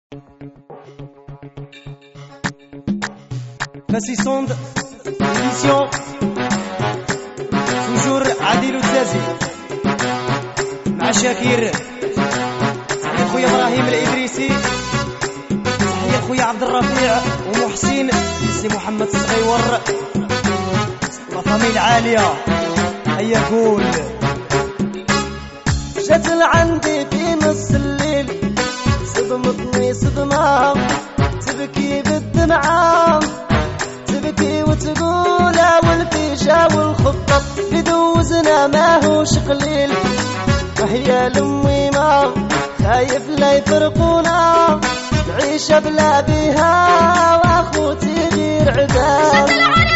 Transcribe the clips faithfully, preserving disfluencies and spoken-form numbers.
Fassi Sonde, édition, toujours عادل التازي مع شاكير. تحية خويا إبراهيم الإدريسي، تحية خويا عبد الرفيع ومحسن سي محمد الصغيور، لافامي العالية. هيا قول. جات لعندي في نص الليل، صدمتني صدمة، تبكي بالدمعة، تبكي وتقول والفيشة والخطة اللي دوزنا ماهوش قليل. وهي لأمي ما خايف لا يفرقونا، نعيش بلا بيها واخوتي غير عدام.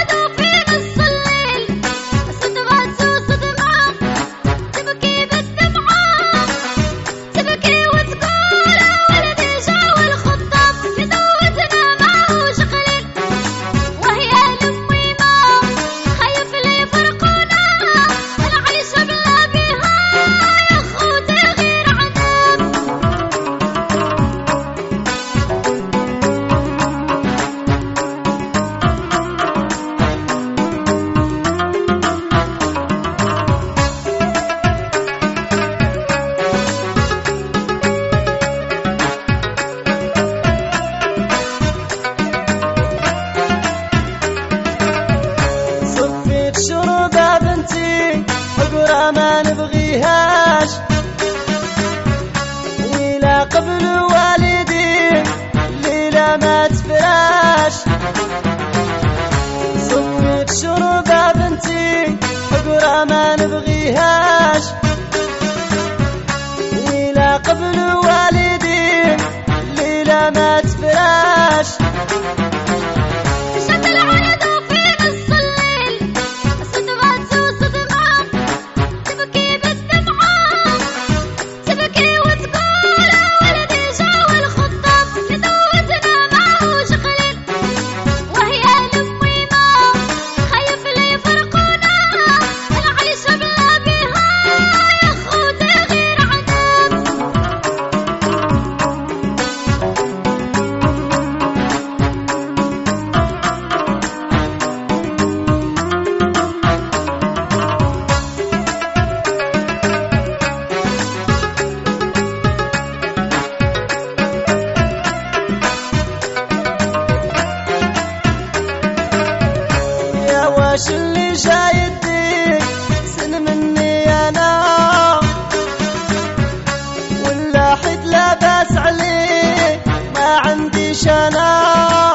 شرودة بنتي حقرة ما نبغيهاش، ولا قبل والدي الليلة ما تفراش. صفيت شرودة بنتي حقرة ما نبغيهاش، ولا قبل والدي الليلة ما تفراش. واش اللي جاي يديك سن مني انا، ولا حد لاباس عليه ما عنديش انا.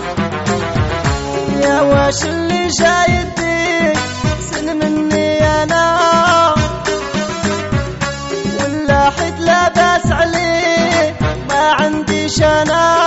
يا واش اللي جاي يديك سن مني انا، ولا حد لاباس عليه ما عنديش انا.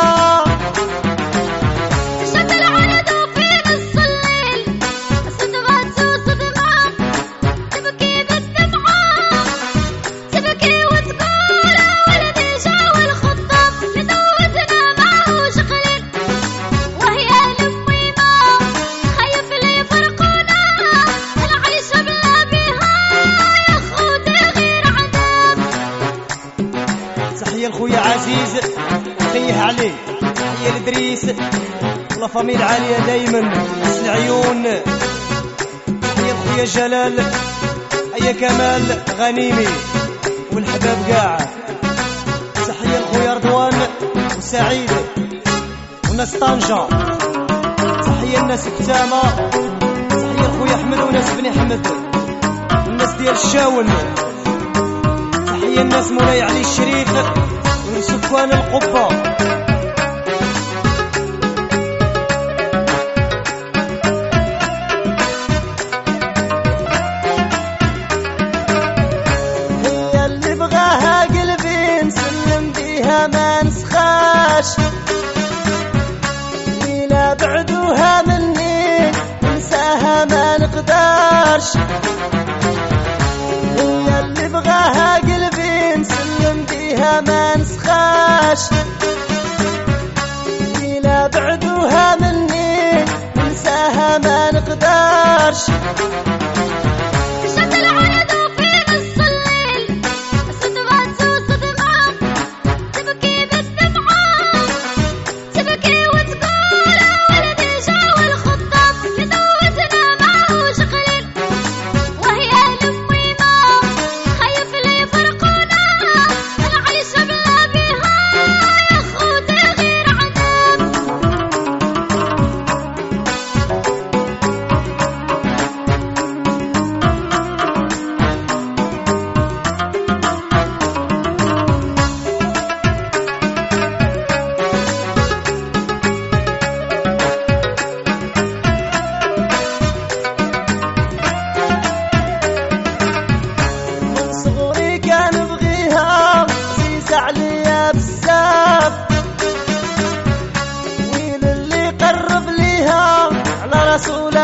تحية لخويا عزيز خيه عليه، تحية لدريس لافامي العالية دايما بس العيون. تحية لخويا جلال، هيا كمال غنيمي والحباب قاع. تحية لخويا رضوان وسعيد وناس طنجة. تحية لناس كتامة، تحية لخويا احمد وناس بني حمد والناس ديال الشاون. تحية الناس مولاي علي الشريف وسكان القبة. هي اللي بغاها قلبي نسلم بيها ما نسخاش، ولا بعدوها مني ننساها ما نقدرش. هي اللي بغاها قلبي نسلم بيها ما نسخاش، ولا بعدوها مني ننساها ما نقدرش. تبكي بالدمعة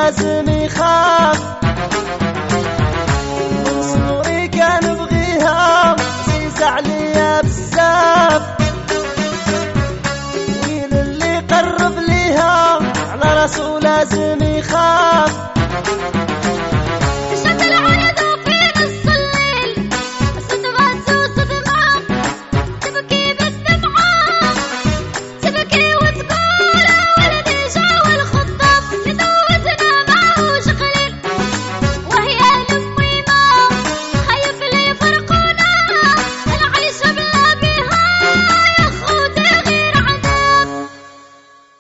لازم يخاف. من صغري كان بغيها عزيزة عليا بزاف، ويل اللي قرب ليها على راسو لازم يخاف.